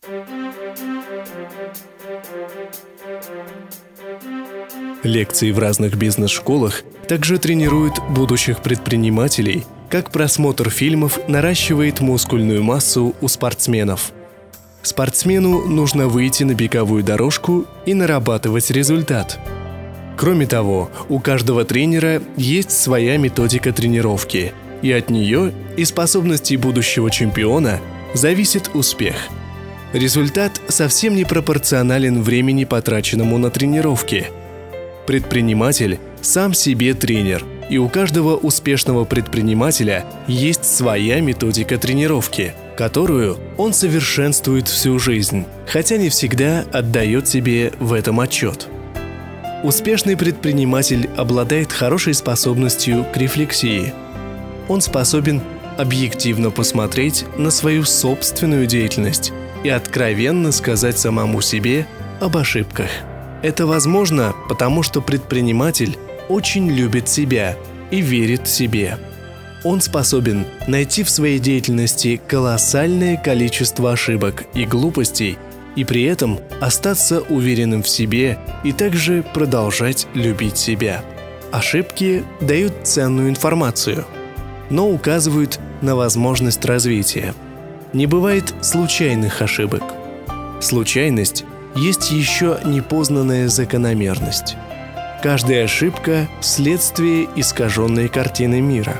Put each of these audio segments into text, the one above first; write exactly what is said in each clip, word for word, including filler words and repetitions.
Лекции в разных бизнес-школах также тренируют будущих предпринимателей, как просмотр фильмов наращивает мускульную массу у спортсменов. Спортсмену нужно выйти на беговую дорожку и нарабатывать результат. Кроме того, у каждого тренера есть своя методика тренировки, и от нее и способностей будущего чемпиона зависит успех. Результат совсем не пропорционален времени, потраченному на тренировки. Предприниматель сам себе тренер, и у каждого успешного предпринимателя есть своя методика тренировки, которую он совершенствует всю жизнь, хотя не всегда отдает себе в этом отчет. Успешный предприниматель обладает хорошей способностью к рефлексии. Он способен объективно посмотреть на свою собственную деятельность и откровенно сказать самому себе об ошибках. Это возможно, потому что предприниматель очень любит себя и верит в себе. Он способен найти в своей деятельности колоссальное количество ошибок и глупостей и при этом остаться уверенным в себе и также продолжать любить себя. Ошибки дают ценную информацию, но указывают на возможность развития. Не бывает случайных ошибок. Случайность есть еще непознанная закономерность. Каждая ошибка – следствие искаженной картины мира.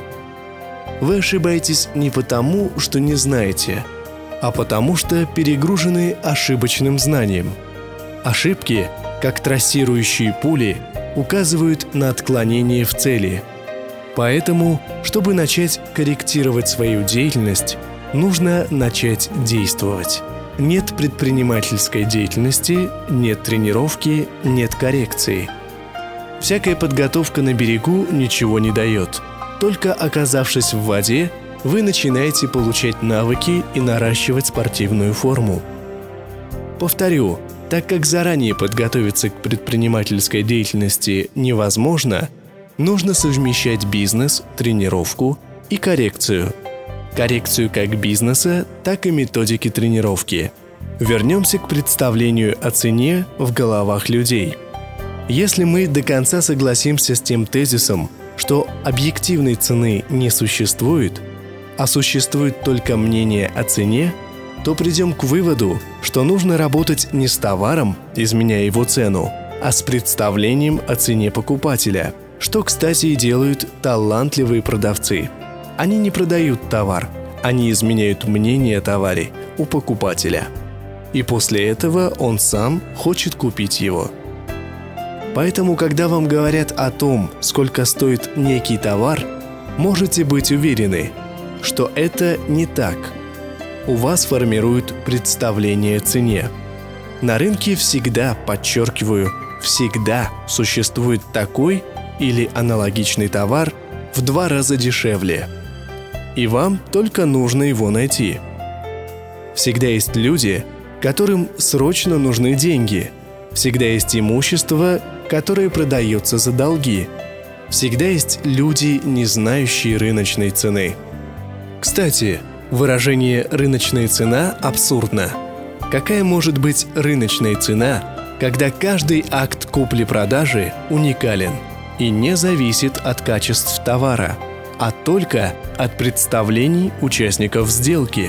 Вы ошибаетесь не потому, что не знаете, а потому что перегружены ошибочным знанием. Ошибки, как трассирующие пули, указывают на отклонение в цели. Поэтому, чтобы начать корректировать свою деятельность, нужно начать действовать. Нет предпринимательской деятельности, нет тренировки, нет коррекции. Всякая подготовка на берегу ничего не дает. Только оказавшись в воде, вы начинаете получать навыки и наращивать спортивную форму. Повторю, так как заранее подготовиться к предпринимательской деятельности невозможно, нужно совмещать бизнес, тренировку и коррекцию. Коррекцию как бизнеса, так и методики тренировки. Вернемся к представлению о цене в головах людей. Если мы до конца согласимся с тем тезисом, что объективной цены не существует, а существует только мнение о цене, то придем к выводу, что нужно работать не с товаром, изменяя его цену, а с представлением о цене покупателя, что, кстати, и делают талантливые продавцы. Они не продают товар, они изменяют мнение о товаре у покупателя. И после этого он сам хочет купить его. Поэтому, когда вам говорят о том, сколько стоит некий товар, можете быть уверены, что это не так. У вас формируют представление о цене. На рынке всегда, подчеркиваю, всегда существует такой или аналогичный товар в два раза дешевле. И вам только нужно его найти. Всегда есть люди, которым срочно нужны деньги. Всегда есть имущество, которое продается за долги. Всегда есть люди, не знающие рыночной цены. Кстати, выражение «рыночная цена» абсурдно. Какая может быть рыночная цена, когда каждый акт купли-продажи уникален и не зависит от качеств товара, а только от представлений участников сделки?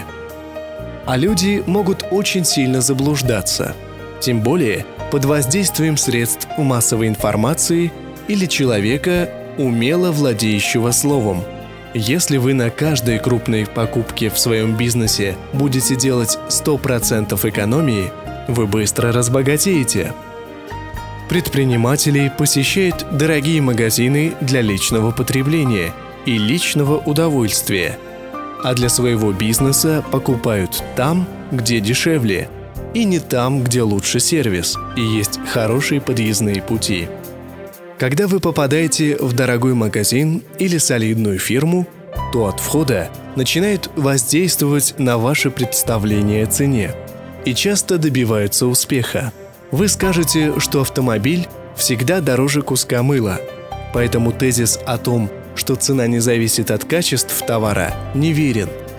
А люди могут очень сильно заблуждаться, тем более под воздействием средств массовой информации или человека, умело владеющего словом. Если вы на каждой крупной покупке в своем бизнесе будете делать сто процентов экономии, вы быстро разбогатеете. Предприниматели посещают дорогие магазины для личного потребления и личного удовольствия, а для своего бизнеса покупают там, где дешевле, и не там, где лучше сервис и есть хорошие подъездные пути. Когда вы попадаете в дорогой магазин или солидную фирму, то от входа начинают воздействовать на ваше представление о цене и часто добиваются успеха. Вы скажете, что автомобиль всегда дороже куска мыла, поэтому тезис о том, что цена не зависит от качеств товара, неверен.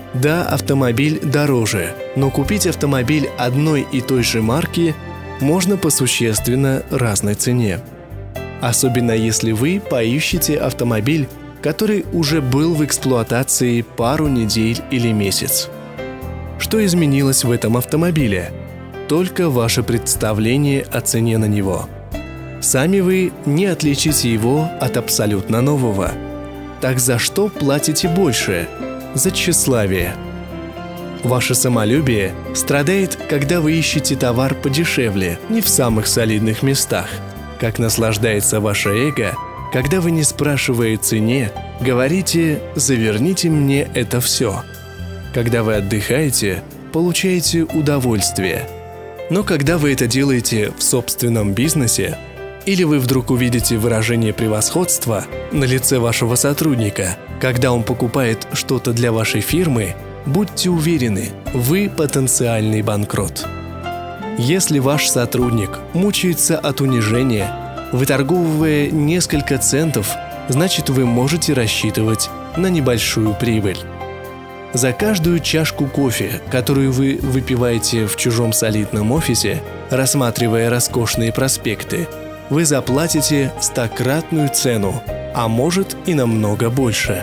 Да, автомобиль дороже, но купить автомобиль одной и той же марки можно по существенно разной цене. Особенно если вы поищете автомобиль, который уже был в эксплуатации пару недель или месяц. Что изменилось в этом автомобиле? Только ваше представление о цене на него. Сами вы не отличите его от абсолютно нового. Так за что платите больше? За тщеславие. Ваше самолюбие страдает, когда вы ищете товар подешевле, не в самых солидных местах. Как наслаждается ваше эго, когда вы, не спрашивая о цене, говорите «заверните мне это все». Когда вы отдыхаете, получаете удовольствие. Но когда вы это делаете в собственном бизнесе, или вы вдруг увидите выражение превосходства на лице вашего сотрудника, когда он покупает что-то для вашей фирмы, будьте уверены, вы потенциальный банкрот. Если ваш сотрудник мучается от унижения, выторговывая несколько центов, значит, вы можете рассчитывать на небольшую прибыль. За каждую чашку кофе, которую вы выпиваете в чужом солидном офисе, рассматривая роскошные проспекты, вы заплатите стократную цену, а может и намного больше.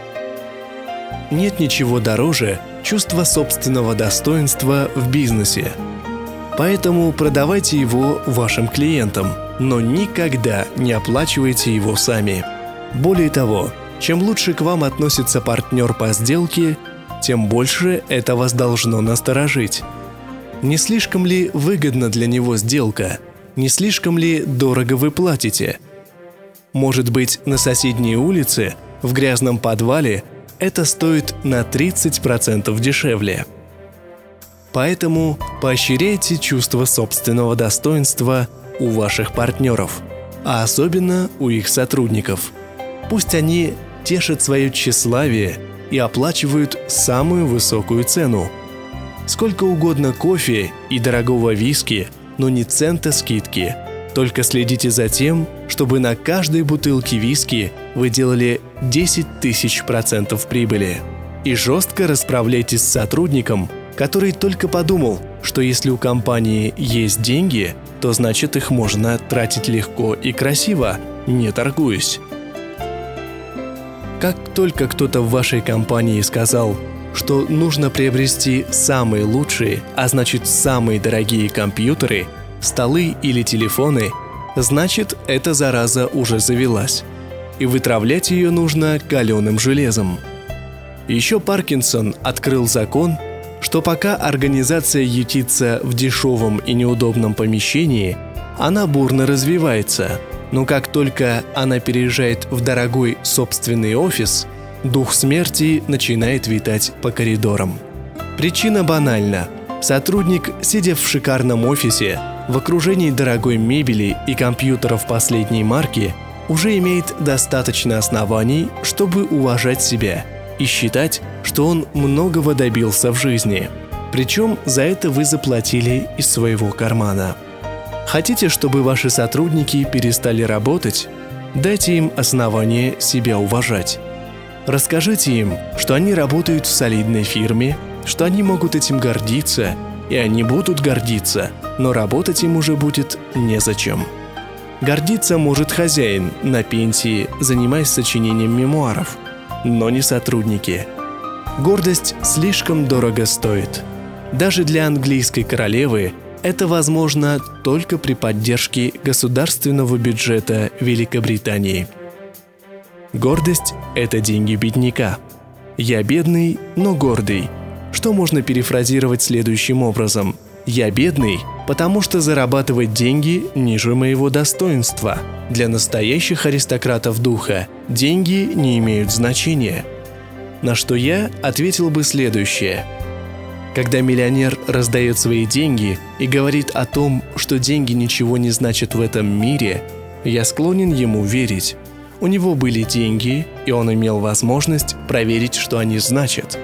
Нет ничего дороже чувства собственного достоинства в бизнесе. Поэтому продавайте его вашим клиентам, но никогда не оплачивайте его сами. Более того, чем лучше к вам относится партнер по сделке, тем больше это вас должно насторожить. Не слишком ли выгодна для него сделка? Не слишком ли дорого вы платите? Может быть, на соседней улице, в грязном подвале, это стоит на тридцать процентов дешевле. Поэтому поощряйте чувство собственного достоинства у ваших партнеров, а особенно у их сотрудников. Пусть они тешат свое тщеславие и оплачивают самую высокую цену. Сколько угодно кофе и дорогого виски, но ни цента скидки. Только следите за тем, чтобы на каждой бутылке виски вы делали десять тысяч процентов прибыли. И жестко расправляйтесь с сотрудником, который только подумал, что если у компании есть деньги, то значит их можно тратить легко и красиво, не торгуясь. Как только кто-то в вашей компании сказал, что нужно приобрести самые лучшие, а значит самые дорогие компьютеры, столы или телефоны, значит эта зараза уже завелась, и вытравлять ее нужно каленым железом. Еще Паркинсон открыл закон, что пока организация ютится в дешевом и неудобном помещении, она бурно развивается, но как только она переезжает в дорогой собственный офис, дух смерти начинает витать по коридорам. Причина банальна. Сотрудник, сидя в шикарном офисе, в окружении дорогой мебели и компьютеров последней марки, уже имеет достаточно оснований, чтобы уважать себя и считать, что он многого добился в жизни. Причем за это вы заплатили из своего кармана. Хотите, чтобы ваши сотрудники перестали работать? Дайте им основание себя уважать. Расскажите им, что они работают в солидной фирме, что они могут этим гордиться, и они будут гордиться, но работать им уже будет незачем. Гордиться может хозяин на пенсии, занимаясь сочинением мемуаров, но не сотрудники. Гордость слишком дорого стоит. Даже для английской королевы это возможно только при поддержке государственного бюджета Великобритании. Гордость – это деньги бедняка. Я бедный, но гордый. Что можно перефразировать следующим образом? Я бедный, потому что зарабатывать деньги ниже моего достоинства. Для настоящих аристократов духа деньги не имеют значения. На что я ответил бы следующее. Когда миллионер раздает свои деньги и говорит о том, что деньги ничего не значат в этом мире, я склонен ему верить. У него были деньги, и он имел возможность проверить, что они значат.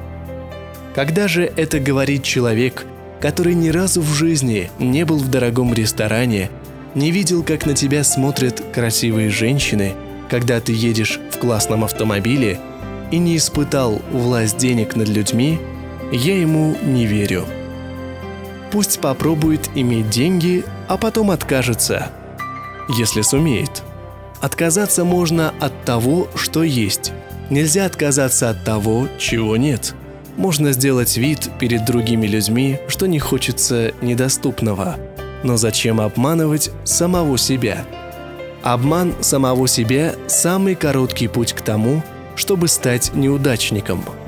Когда же это говорит человек, который ни разу в жизни не был в дорогом ресторане, не видел, как на тебя смотрят красивые женщины, когда ты едешь в классном автомобиле, и не испытал власть денег над людьми, я ему не верю. Пусть попробует иметь деньги, а потом откажется, если сумеет. Отказаться можно от того, что есть. Нельзя отказаться от того, чего нет. Можно сделать вид перед другими людьми, что не хочется недоступного. Но зачем обманывать самого себя? Обман самого себя – самый короткий путь к тому, чтобы стать неудачником.